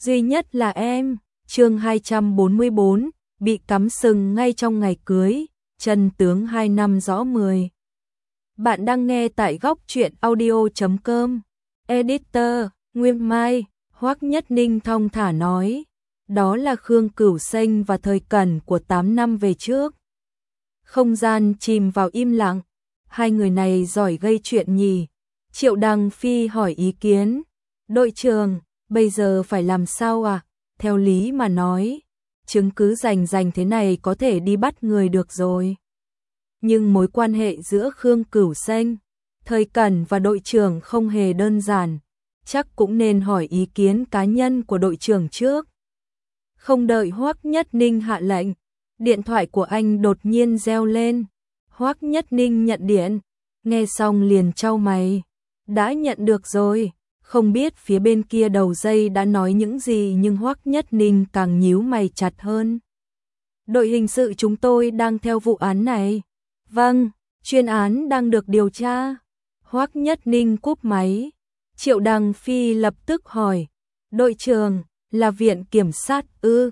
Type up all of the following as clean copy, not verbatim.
duy nhất là em. Chương 244, bị cắm sừng ngay trong ngày cưới, chân tướng 2 năm rõ 10. Bạn đang nghe tại góc truyện audio.com. Editor, Nguyên Mai, Hoắc Nhất Ninh thong thả nói. Đó là Khương Cửu Xanh và Thời Cẩn của 8 năm về trước. Không gian chìm vào im lặng. Hai người này giỏi gây chuyện nhỉ? Triệu Đăng Phi hỏi ý kiến. Đội trưởng, bây giờ phải làm sao à? Theo lý mà nói, chứng cứ rành thế này có thể đi bắt người được rồi. Nhưng mối quan hệ giữa Khương Cửu Xanh, Thời Cẩn và đội trưởng không hề đơn giản. Chắc cũng nên hỏi ý kiến cá nhân của đội trưởng trước. Không đợi Hoắc Nhất Ninh hạ lệnh, điện thoại của anh đột nhiên reo lên. Hoắc Nhất Ninh nhận điện, nghe xong liền chau mày. Đã nhận được rồi, không biết phía bên kia đầu dây đã nói những gì nhưng Hoắc Nhất Ninh càng nhíu mày chặt hơn. Đội hình sự chúng tôi đang theo vụ án này. Vâng, chuyên án đang được điều tra. Hoắc Nhất Ninh cúp máy. Triệu Đăng Phi lập tức hỏi. Đội trưởng, là viện kiểm sát ư?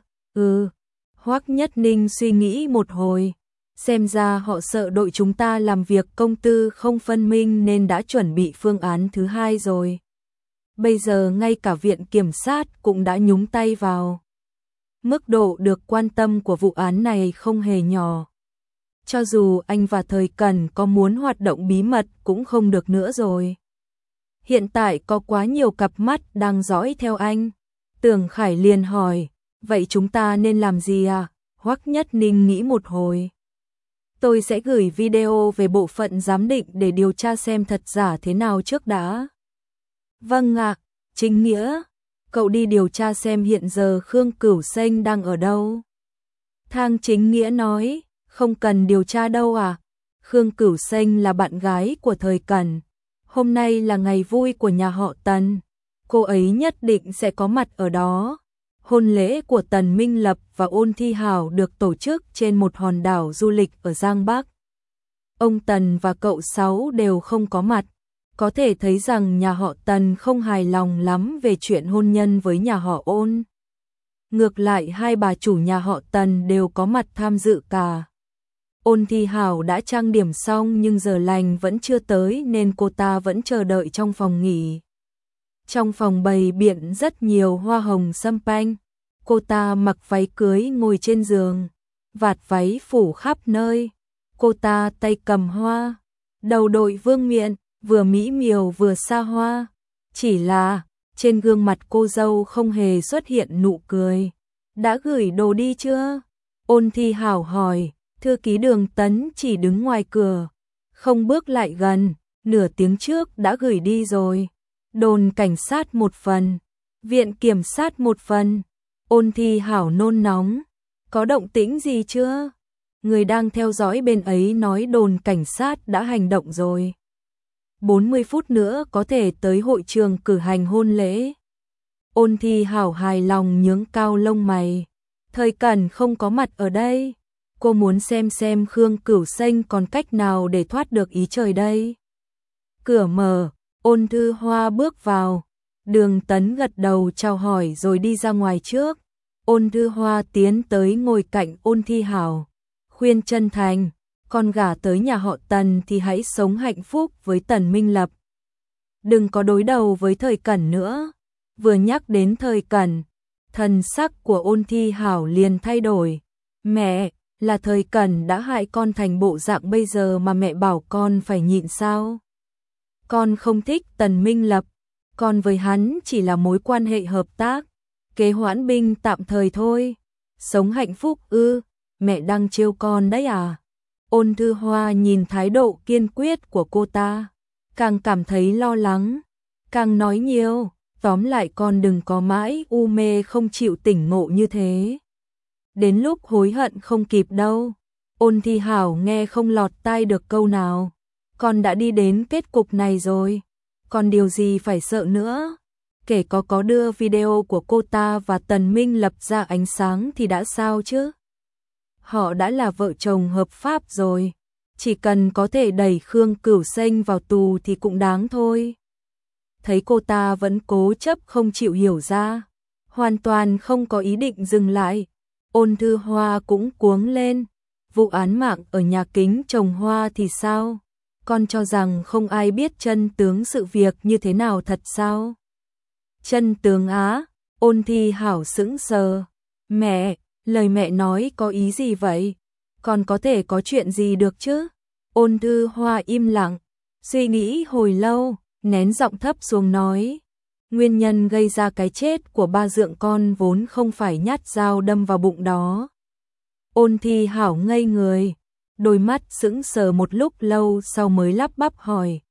Hoắc Nhất Ninh suy nghĩ một hồi. Xem ra họ sợ đội chúng ta làm việc công tư không phân minh nên đã chuẩn bị phương án thứ hai rồi. Bây giờ ngay cả viện kiểm sát cũng đã nhúng tay vào. Mức độ được quan tâm của vụ án này không hề nhỏ. Cho dù anh và Thời Cẩn có muốn hoạt động bí mật cũng không được nữa rồi. Hiện tại có quá nhiều cặp mắt đang dõi theo anh. Tưởng Khải liền hỏi, vậy chúng ta nên làm gì à? Hoắc Nhất Ninh nghĩ một hồi. Tôi sẽ gửi video về bộ phận giám định để điều tra xem thật giả thế nào trước đã. Vâng ạ, Chính Nghĩa, cậu đi điều tra xem hiện giờ Khương Cửu Xanh đang ở đâu. Thang Chính Nghĩa nói, không cần điều tra đâu à. Khương Cửu Xanh là bạn gái của Thời Cẩn. Hôm nay là ngày vui của nhà họ Tần. Cô ấy nhất định sẽ có mặt ở đó. Hôn lễ của Tần Minh Lập và Ôn Thi Hảo được tổ chức trên một hòn đảo du lịch ở Giang Bắc. Ông Tần và cậu Sáu đều không có mặt. Có thể thấy rằng nhà họ Tần không hài lòng lắm về chuyện hôn nhân với nhà họ Ôn. Ngược lại hai bà chủ nhà họ Tần đều có mặt tham dự cả. Ôn Thi Hảo đã trang điểm xong nhưng giờ lành vẫn chưa tới nên cô ta vẫn chờ đợi trong phòng nghỉ. Trong phòng bày biện rất nhiều hoa hồng sâm panh. Cô ta mặc váy cưới ngồi trên giường, vạt váy phủ khắp nơi. Cô ta tay cầm hoa, đầu đội vương miện, vừa mỹ miều vừa xa hoa. Chỉ là trên gương mặt cô dâu không hề xuất hiện nụ cười. Đã gửi đồ đi chưa? Ôn Thi Hảo hỏi. Thư ký Đường Tấn chỉ đứng ngoài cửa, không bước lại gần. Nửa tiếng trước đã gửi đi rồi. Đồn cảnh sát một phần, viện kiểm sát một phần. Ôn Thi Hảo nôn nóng. Có động tĩnh gì chưa? Người đang theo dõi bên ấy nói đồn cảnh sát đã hành động rồi. 40 phút nữa có thể tới hội trường cử hành hôn lễ. Ôn Thi Hảo hài lòng nhướng cao lông mày. Thời Cẩn không có mặt ở đây. Cô muốn xem Khương Cửu Xanh còn cách nào để thoát được ý trời đây. Cửa mở, Ôn Thư Hoa bước vào. Đường Tấn gật đầu chào hỏi rồi đi ra ngoài trước. Ôn Thư Hoa tiến tới ngồi cạnh Ôn Thi Hảo. Khuyên chân thành, con gả tới nhà họ Tần thì hãy sống hạnh phúc với Tần Minh Lập. Đừng có đối đầu với Thời Cẩn nữa. Vừa nhắc đến Thời Cẩn, thần sắc của Ôn Thi Hảo liền thay đổi. Mẹ, là Thời Cẩn đã hại con thành bộ dạng bây giờ mà mẹ bảo con phải nhịn sao? Con không thích Tần Minh Lập, con với hắn chỉ là mối quan hệ hợp tác, kế hoãn binh tạm thời thôi. Sống hạnh phúc ư? Mẹ đang trêu con đấy à? Ôn Thư Hoa nhìn thái độ kiên quyết của cô ta, càng cảm thấy lo lắng, càng nói nhiều. Tóm lại con đừng có mãi u mê không chịu tỉnh ngộ như thế. Đến lúc hối hận không kịp đâu. Ôn Thi Hảo nghe không lọt tai được câu nào. Con đã đi đến kết cục này rồi. Còn điều gì phải sợ nữa? Kể có đưa video của cô ta và Tần Minh Lập ra ánh sáng thì đã sao chứ? Họ đã là vợ chồng hợp pháp rồi. Chỉ cần có thể đẩy Khương Cửu Xanh vào tù thì cũng đáng thôi. Thấy cô ta vẫn cố chấp không chịu hiểu ra. hoàn toàn không có ý định dừng lại. Ôn Thư Hoa cũng cuống lên. Vụ án mạng ở nhà kính trồng hoa thì sao? Con cho rằng không ai biết chân tướng sự việc như thế nào thật sao? Chân tướng á? Ôn Thi Hảo sững sờ. Mẹ, lời mẹ nói có ý gì vậy? Còn có thể có chuyện gì được chứ? Ôn Thư Hoa im lặng, suy nghĩ hồi lâu, nén giọng thấp xuống nói. Nguyên nhân gây ra cái chết của ba dượng con vốn không phải nhát dao đâm vào bụng đó. Ôn Thi Hảo ngây người, đôi mắt sững sờ một lúc lâu sau mới lắp bắp hỏi.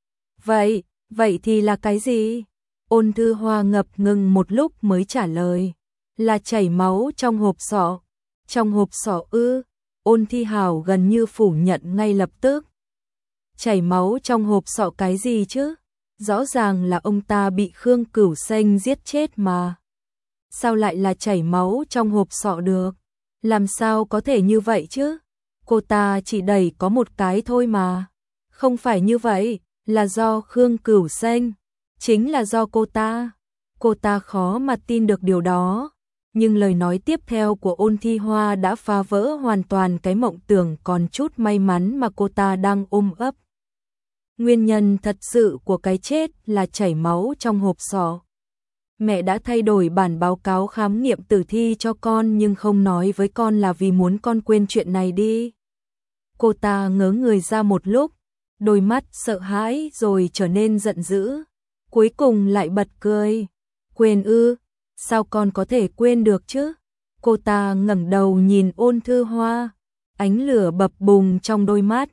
Vậy thì là cái gì? Ôn Thư Hoa ngập ngừng một lúc mới trả lời. Là chảy máu trong hộp sọ. Trong hộp sọ ư? Ôn Thi Hảo gần như phủ nhận ngay lập tức. Chảy máu trong hộp sọ cái gì chứ? Rõ ràng là ông ta bị Khương Cửu Xanh giết chết mà. Sao lại là chảy máu trong hộp sọ được? Làm sao có thể như vậy chứ? Cô ta chỉ đẩy có một cái thôi mà. Không phải như vậy, là do Khương Cửu Xanh. Chính là do cô ta. Cô ta khó mà tin được điều đó. Nhưng lời nói tiếp theo của Ôn Thi Hoa đã phá vỡ hoàn toàn cái mộng tưởng còn chút may mắn mà cô ta đang ôm ấp. Nguyên nhân thật sự của cái chết là chảy máu trong hộp sọ. Mẹ đã thay đổi bản báo cáo khám nghiệm tử thi cho con nhưng không nói với con là vì muốn con quên chuyện này đi. Cô ta ngớ người ra một lúc, đôi mắt sợ hãi rồi trở nên giận dữ. Cuối cùng lại bật cười. Quên ư? Sao con có thể quên được chứ? Cô ta ngẩng đầu nhìn Ôn Thư Hoa, ánh lửa bập bùng trong đôi mắt.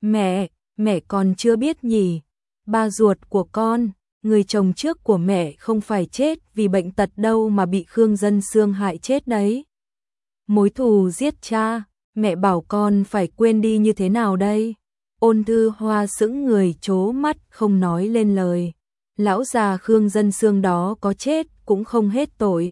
Mẹ còn chưa biết nhỉ? Ba ruột của con, người chồng trước của mẹ không phải chết vì bệnh tật đâu mà bị Khương Dân Xương hại chết đấy. Mối thù giết cha, mẹ bảo con phải quên đi như thế nào đây? Ôn Thư Hoa sững người trố mắt không nói lên lời. Lão già Khương Dân Xương đó có chết cũng không hết tội.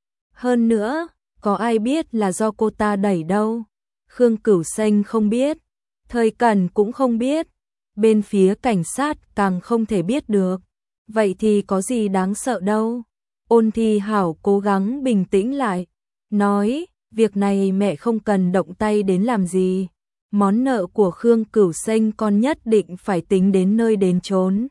Hơn nữa, có ai biết là do cô ta đẩy đâu? Khương Cửu Xanh không biết, Thời Cẩn cũng không biết, bên phía cảnh sát càng không thể biết được. Vậy thì có gì đáng sợ đâu? Ôn Thi Hảo cố gắng bình tĩnh lại, nói, việc này mẹ không cần động tay đến làm gì. Món nợ của Khương Cửu Xanh con nhất định phải tính đến nơi đến chốn.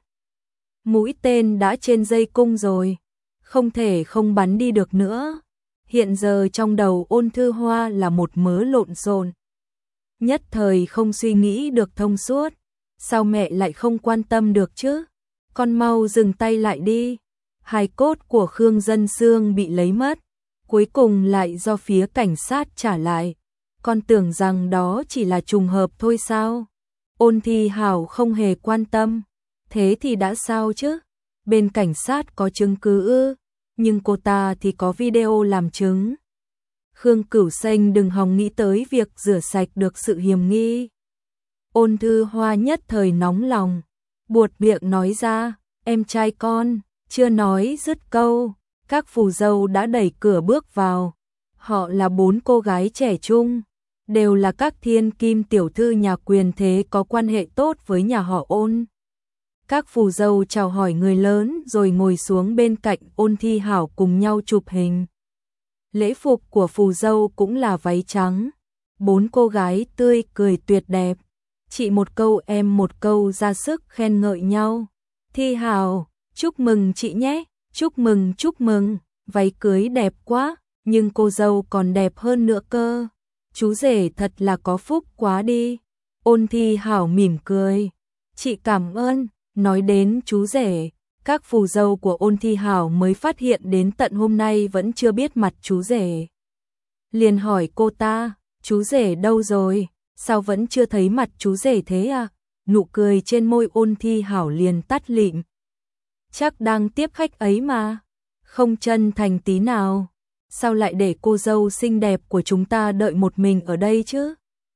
Mũi tên đã trên dây cung rồi, không thể không bắn đi được nữa. Hiện giờ trong đầu Ôn Thư Hoa là một mớ lộn xộn. Nhất thời không suy nghĩ được thông suốt. Sao mẹ lại không quan tâm được chứ? Con mau dừng tay lại đi. Hài cốt của Khương Dân Xương bị lấy mất, cuối cùng lại do phía cảnh sát trả lại. Con tưởng rằng đó chỉ là trùng hợp thôi sao? Ôn Thi Hảo không hề quan tâm. Thế thì đã sao chứ? Bên cảnh sát có chứng cứ ư? Nhưng cô ta thì có video làm chứng. Khương Cửu Xanh đừng hòng nghĩ tới việc rửa sạch được sự hiềm nghi. Ôn Thư Hoa nhất thời nóng lòng, buột miệng nói ra, em trai con, chưa nói dứt câu, các phù dâu đã đẩy cửa bước vào. Họ là 4 cô gái trẻ trung, đều là các thiên kim tiểu thư nhà quyền thế có quan hệ tốt với nhà họ Ôn. Các phù dâu chào hỏi người lớn rồi ngồi xuống bên cạnh Ôn Thi Hảo cùng nhau chụp hình. Lễ phục của phù dâu cũng là váy trắng. 4 cô gái tươi cười tuyệt đẹp. Chị một câu em một câu ra sức khen ngợi nhau. Thi Hảo, chúc mừng chị nhé, chúc mừng, váy cưới đẹp quá, nhưng cô dâu còn đẹp hơn nữa cơ. Chú rể thật là có phúc quá đi. Ôn Thi Hảo mỉm cười. Chị cảm ơn. Nói đến chú rể, các phù dâu của Ôn Thi Hảo mới phát hiện đến tận hôm nay vẫn chưa biết mặt chú rể. Liền hỏi cô ta, chú rể đâu rồi, sao vẫn chưa thấy mặt chú rể thế à? Nụ cười trên môi Ôn Thi Hảo liền tắt lịm. Chắc đang tiếp khách ấy mà, không chân thành tí nào. Sao lại để cô dâu xinh đẹp của chúng ta đợi một mình ở đây chứ?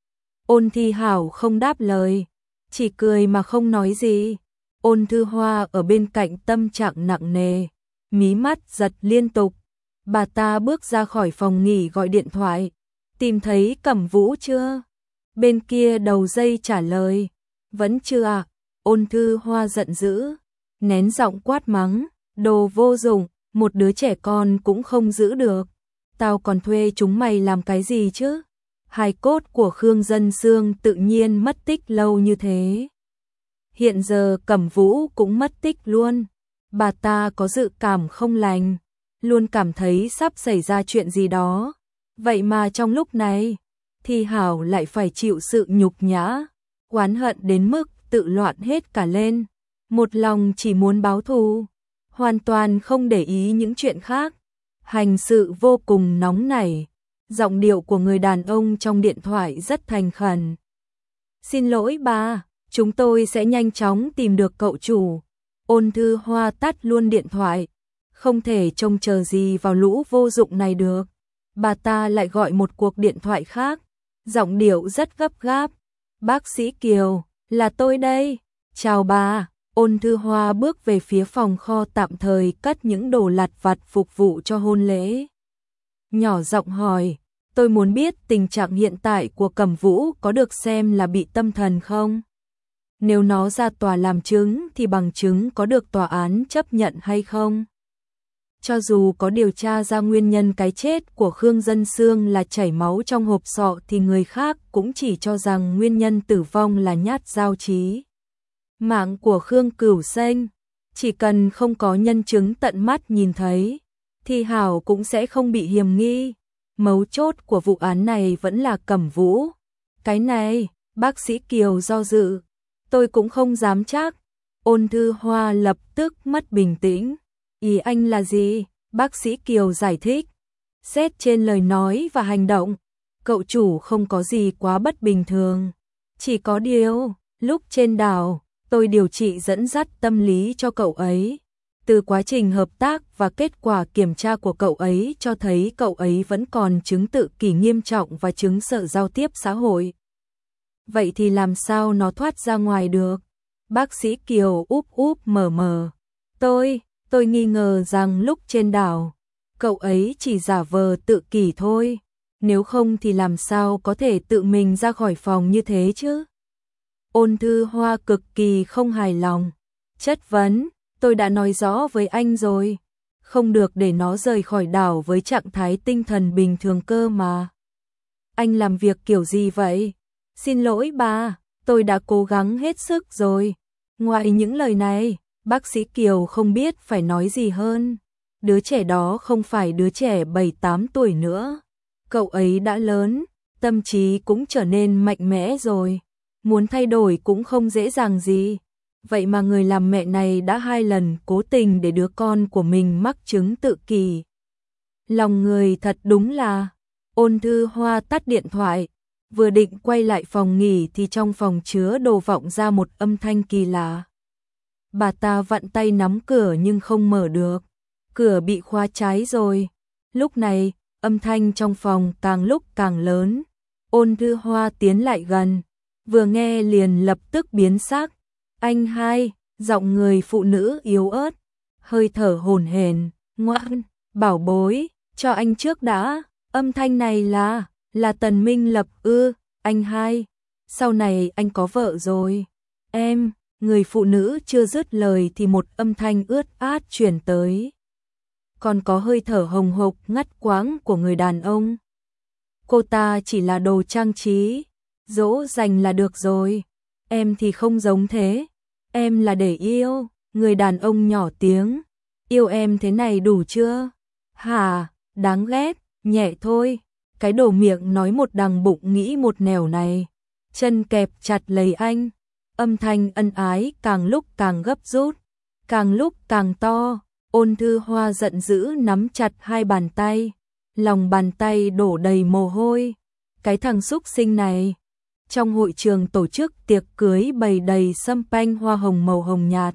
Ôn Thi Hảo không đáp lời, chỉ cười mà không nói gì. Ôn Thư Hoa ở bên cạnh tâm trạng nặng nề, mí mắt giật liên tục. Bà ta bước ra khỏi phòng nghỉ gọi điện thoại, tìm thấy Cẩm Vũ chưa? Bên kia đầu dây trả lời, vẫn chưa ạ. Ôn Thư Hoa giận dữ, nén giọng quát mắng, đồ vô dụng, một đứa trẻ con cũng không giữ được. Tao còn thuê chúng mày làm cái gì chứ? Hài cốt của Khương Dân Xương tự nhiên mất tích lâu như thế. Hiện giờ Cẩm Vũ cũng mất tích luôn. Bà ta có dự cảm không lành, luôn cảm thấy sắp xảy ra chuyện gì đó. Vậy mà trong lúc này, Thi Hảo lại phải chịu sự nhục nhã, oán hận đến mức tự loạn hết cả lên. Một lòng chỉ muốn báo thù, hoàn toàn không để ý những chuyện khác. Hành sự vô cùng nóng nảy. Giọng điệu của người đàn ông trong điện thoại rất thành khẩn. Xin lỗi bà, chúng tôi sẽ nhanh chóng tìm được cậu chủ. Ôn Thư Hoa tắt luôn điện thoại. Không thể trông chờ gì vào lũ vô dụng này được. Bà ta lại gọi một cuộc điện thoại khác. Giọng điệu rất gấp gáp. Bác sĩ Kiều, là tôi đây. Chào bà. Ôn Thư Hoa bước về phía phòng kho tạm thời cất những đồ lặt vặt phục vụ cho hôn lễ. Nhỏ giọng hỏi, tôi muốn biết tình trạng hiện tại của Cẩm Vũ có được xem là bị tâm thần không? Nếu nó ra tòa làm chứng thì bằng chứng có được tòa án chấp nhận hay không? Cho dù có điều tra ra nguyên nhân cái chết của Khương Dân Xương là chảy máu trong hộp sọ thì người khác cũng chỉ cho rằng nguyên nhân tử vong là nhát dao chí mạng của Khương Cửu Xanh. Chỉ cần không có nhân chứng tận mắt nhìn thấy, thì Hảo cũng sẽ không bị hiềm nghi. Mấu chốt của vụ án này vẫn là Cẩm Vũ. Cái này, bác sĩ Kiều do dự. Tôi cũng không dám chắc. Ôn Thư Hoa lập tức mất bình tĩnh. Ý anh là gì? Bác sĩ Kiều giải thích. Xét trên lời nói và hành động, cậu chủ không có gì quá bất bình thường. Chỉ có điều, lúc trên đảo, tôi điều trị dẫn dắt tâm lý cho cậu ấy. Từ quá trình hợp tác và kết quả kiểm tra của cậu ấy cho thấy cậu ấy vẫn còn chứng tự kỷ nghiêm trọng và chứng sợ giao tiếp xã hội. Vậy thì làm sao nó thoát ra ngoài được? Bác sĩ Kiều úp úp mở mở. Tôi nghi ngờ rằng lúc trên đảo, cậu ấy chỉ giả vờ tự kỷ thôi. Nếu không thì làm sao có thể tự mình ra khỏi phòng như thế chứ? Ôn Thư Hoa cực kỳ không hài lòng. Chất vấn, tôi đã nói rõ với anh rồi. Không được để nó rời khỏi đảo với trạng thái tinh thần bình thường cơ mà. Anh làm việc kiểu gì vậy? Xin lỗi bà, tôi đã cố gắng hết sức rồi. Ngoài những lời này, bác sĩ Kiều không biết phải nói gì hơn. Đứa trẻ đó không phải đứa trẻ 7-8 tuổi nữa. Cậu ấy đã lớn, tâm trí cũng trở nên mạnh mẽ rồi. Muốn thay đổi cũng không dễ dàng gì. Vậy mà người làm mẹ này đã 2 lần cố tình để đứa con của mình mắc chứng tự kỷ. Lòng người thật đúng là. Ôn Thư Hoa tắt điện thoại. Vừa định quay lại phòng nghỉ thì trong phòng chứa đồ vọng ra một âm thanh kỳ lạ. Bà ta vặn tay nắm cửa nhưng không mở được. Cửa bị khóa trái rồi. Lúc này, âm thanh trong phòng càng lúc càng lớn. Ôn Thư Hoa tiến lại gần. Vừa nghe liền lập tức biến sắc. Anh hai, giọng người phụ nữ yếu ớt, hơi thở hổn hển, ngoan, bảo bối, cho anh trước đã. Âm thanh này là Tần Minh Lập ư? Anh hai, sau này anh có vợ rồi. Em, người phụ nữ chưa dứt lời thì một âm thanh ướt át truyền tới. Còn có hơi thở hồng hộc ngắt quãng của người đàn ông. Cô ta chỉ là đồ trang trí, dỗ dành là được rồi. Em thì không giống thế. Em là để yêu. Người đàn ông nhỏ tiếng. Yêu em thế này đủ chưa? Hả, đáng ghét, nhẹ thôi. Cái đồ miệng nói một đằng bụng nghĩ một nẻo này. Chân kẹp chặt lấy anh. Âm thanh ân ái càng lúc càng gấp rút, càng lúc càng to. Ôn Thư Hoa giận dữ nắm chặt hai bàn tay. Lòng bàn tay đổ đầy mồ hôi. Cái thằng xúc sinh này. Trong hội trường tổ chức tiệc cưới bày đầy sâm panh hoa hồng màu hồng nhạt.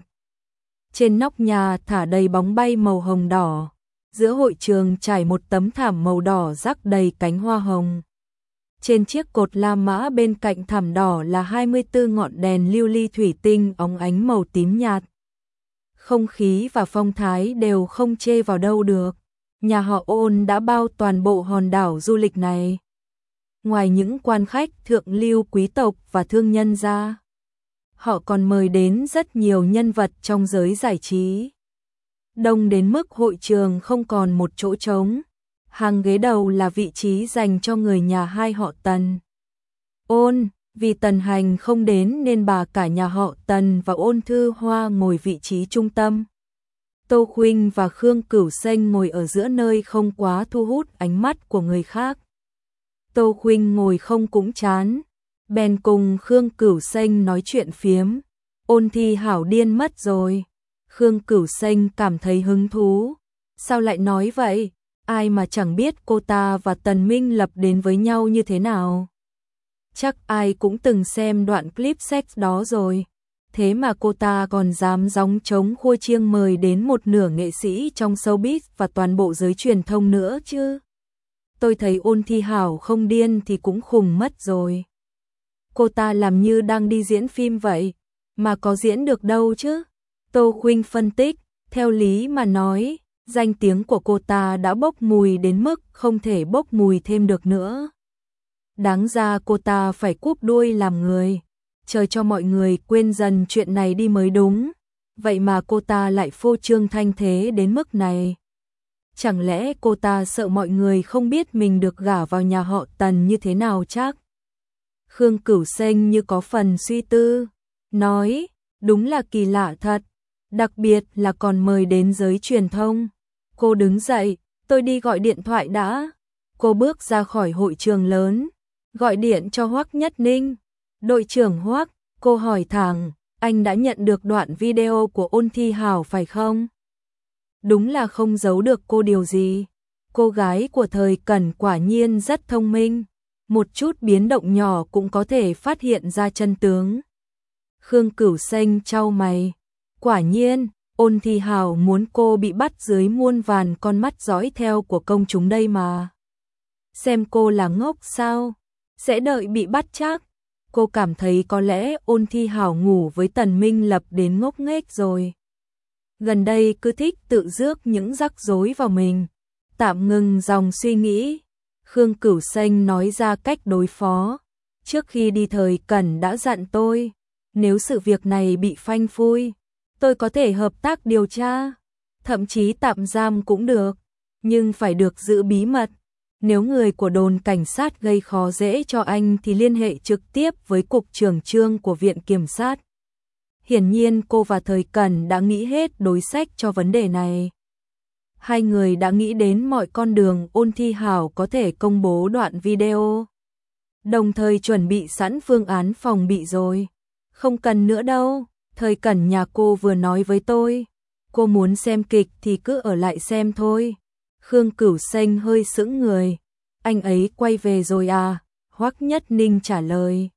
Trên nóc nhà thả đầy bóng bay màu hồng đỏ. Giữa hội trường trải một tấm thảm màu đỏ rắc đầy cánh hoa hồng. Trên chiếc cột La Mã bên cạnh thảm đỏ là 24 ngọn đèn lưu ly thủy tinh óng ánh màu tím nhạt. Không khí và phong thái đều không chê vào đâu được. Nhà họ Ôn đã bao toàn bộ hòn đảo du lịch này. Ngoài những quan khách thượng lưu quý tộc và thương nhân ra, họ còn mời đến rất nhiều nhân vật trong giới giải trí. đông đến mức hội trường không còn một chỗ trống. Hàng ghế đầu là vị trí dành cho người nhà hai họ Tần. Ôn, vì Tần Hành không đến nên bà cả nhà họ Tần và Ôn Thư Hoa ngồi vị trí trung tâm. Tô Khuynh và Khương Cửu Xanh ngồi ở giữa nơi không quá thu hút ánh mắt của người khác. Tô Khuynh ngồi không cũng chán, bèn cùng Khương Cửu Xanh nói chuyện phiếm. Ôn Thi Hảo điên mất rồi. Khương Cửu Xanh cảm thấy hứng thú. Sao lại nói vậy? Ai mà chẳng biết cô ta và Tần Minh Lập đến với nhau như thế nào. Chắc ai cũng từng xem đoạn clip sex đó rồi. Thế mà cô ta còn dám gióng trống khua chiêng mời đến một nửa nghệ sĩ trong showbiz và toàn bộ giới truyền thông nữa chứ. Tôi thấy Ôn Thi Hảo không điên thì cũng khùng mất rồi. Cô ta làm như đang đi diễn phim vậy, mà có diễn được đâu chứ. Tô Khuynh phân tích, theo lý mà nói, danh tiếng của cô ta đã bốc mùi đến mức không thể bốc mùi thêm được nữa. Đáng ra cô ta phải cúp đuôi làm người, chờ cho mọi người quên dần chuyện này đi mới đúng. Vậy mà cô ta lại phô trương thanh thế đến mức này. Chẳng lẽ cô ta sợ mọi người không biết mình được gả vào nhà họ Tần như thế nào chắc? Khương Cửu Xanh như có phần suy tư, nói, đúng là kỳ lạ thật, đặc biệt là còn mời đến giới truyền thông. Cô đứng dậy, tôi đi gọi điện thoại đã. Cô bước ra khỏi hội trường lớn, gọi điện cho Hoắc Nhất Ninh. Đội trưởng Hoắc, cô hỏi thẳng, anh đã nhận được đoạn video của Ôn Thi Hảo phải không? Đúng là không giấu được cô điều gì. Cô gái của thời Cẩn quả nhiên rất thông minh, một chút biến động nhỏ cũng có thể phát hiện ra chân tướng. Khương Cửu Xanh chau mày, quả nhiên, Ôn Thi Hảo muốn cô bị bắt dưới muôn vàn con mắt dõi theo của công chúng đây mà. Xem cô là ngốc sao? Sẽ đợi bị bắt chắc. Cô cảm thấy có lẽ Ôn Thi Hảo ngủ với Tần Minh Lập đến ngốc nghếch rồi. Gần đây cứ thích tự rước những rắc rối vào mình. Tạm ngừng dòng suy nghĩ, Khương Cửu Xanh nói ra cách đối phó. Trước khi đi thời Cẩn đã dặn tôi, nếu sự việc này bị phanh phui, tôi có thể hợp tác điều tra, thậm chí tạm giam cũng được, nhưng phải được giữ bí mật. Nếu người của đồn cảnh sát gây khó dễ cho anh thì liên hệ trực tiếp với cục trưởng Trương của Viện Kiểm sát. Hiển nhiên cô và thời Cẩn đã nghĩ hết đối sách cho vấn đề này. Hai người đã nghĩ đến mọi con đường Ôn Thi Hảo có thể công bố đoạn video. Đồng thời chuẩn bị sẵn phương án phòng bị rồi. Không cần nữa đâu, thời Cẩn nhà cô vừa nói với tôi. Cô muốn xem kịch thì cứ ở lại xem thôi. Khương Cửu Xanh hơi sững người. Anh ấy quay về rồi à? Hoắc Nhất Ninh trả lời.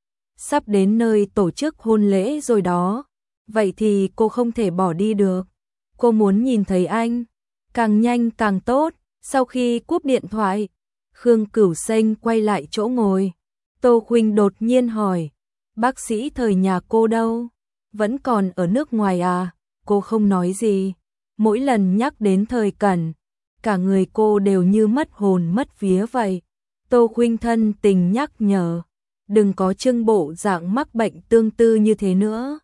Sắp đến nơi tổ chức hôn lễ rồi đó. Vậy thì cô không thể bỏ đi được. Cô muốn nhìn thấy anh. Càng nhanh càng tốt. Sau khi cúp điện thoại, Khương Cửu Xanh quay lại chỗ ngồi. Tô Khuynh đột nhiên hỏi, bác sĩ thời nhà cô đâu? Vẫn còn ở nước ngoài à? Cô không nói gì. Mỗi lần nhắc đến thời Cẩn, cả người cô đều như mất hồn mất vía vậy. Tô Khuynh thân tình nhắc nhở, đừng có trưng bộ dạng mắc bệnh tương tư như thế nữa.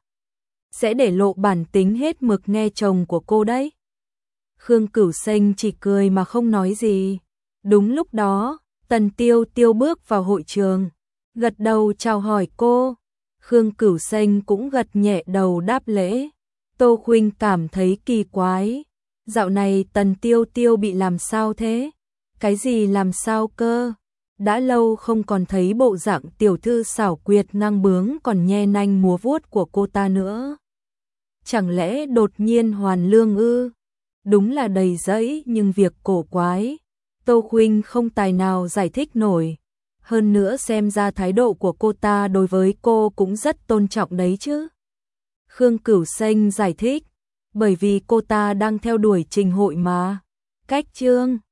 Sẽ để lộ bản tính hết mực nghe chồng của cô đấy. Khương Cửu Xanh chỉ cười mà không nói gì. Đúng lúc đó, Tần Tiêu Tiêu bước vào hội trường, gật đầu chào hỏi cô. Khương Cửu Xanh cũng gật nhẹ đầu đáp lễ. Tô Khuynh cảm thấy kỳ quái. Dạo này Tần Tiêu Tiêu bị làm sao thế? Cái gì làm sao cơ? Đã lâu không còn thấy bộ dạng tiểu thư xảo quyệt ngang bướng còn nhe nanh múa vuốt của cô ta nữa. Chẳng lẽ đột nhiên hoàn lương ư? Đúng là đầy rẫy nhưng việc cổ quái. Tô Khuynh không tài nào giải thích nổi. Hơn nữa xem ra thái độ của cô ta đối với cô cũng rất tôn trọng đấy chứ. Khương Cửu Xanh giải thích, bởi vì cô ta đang theo đuổi trình hội mà. Cách Trương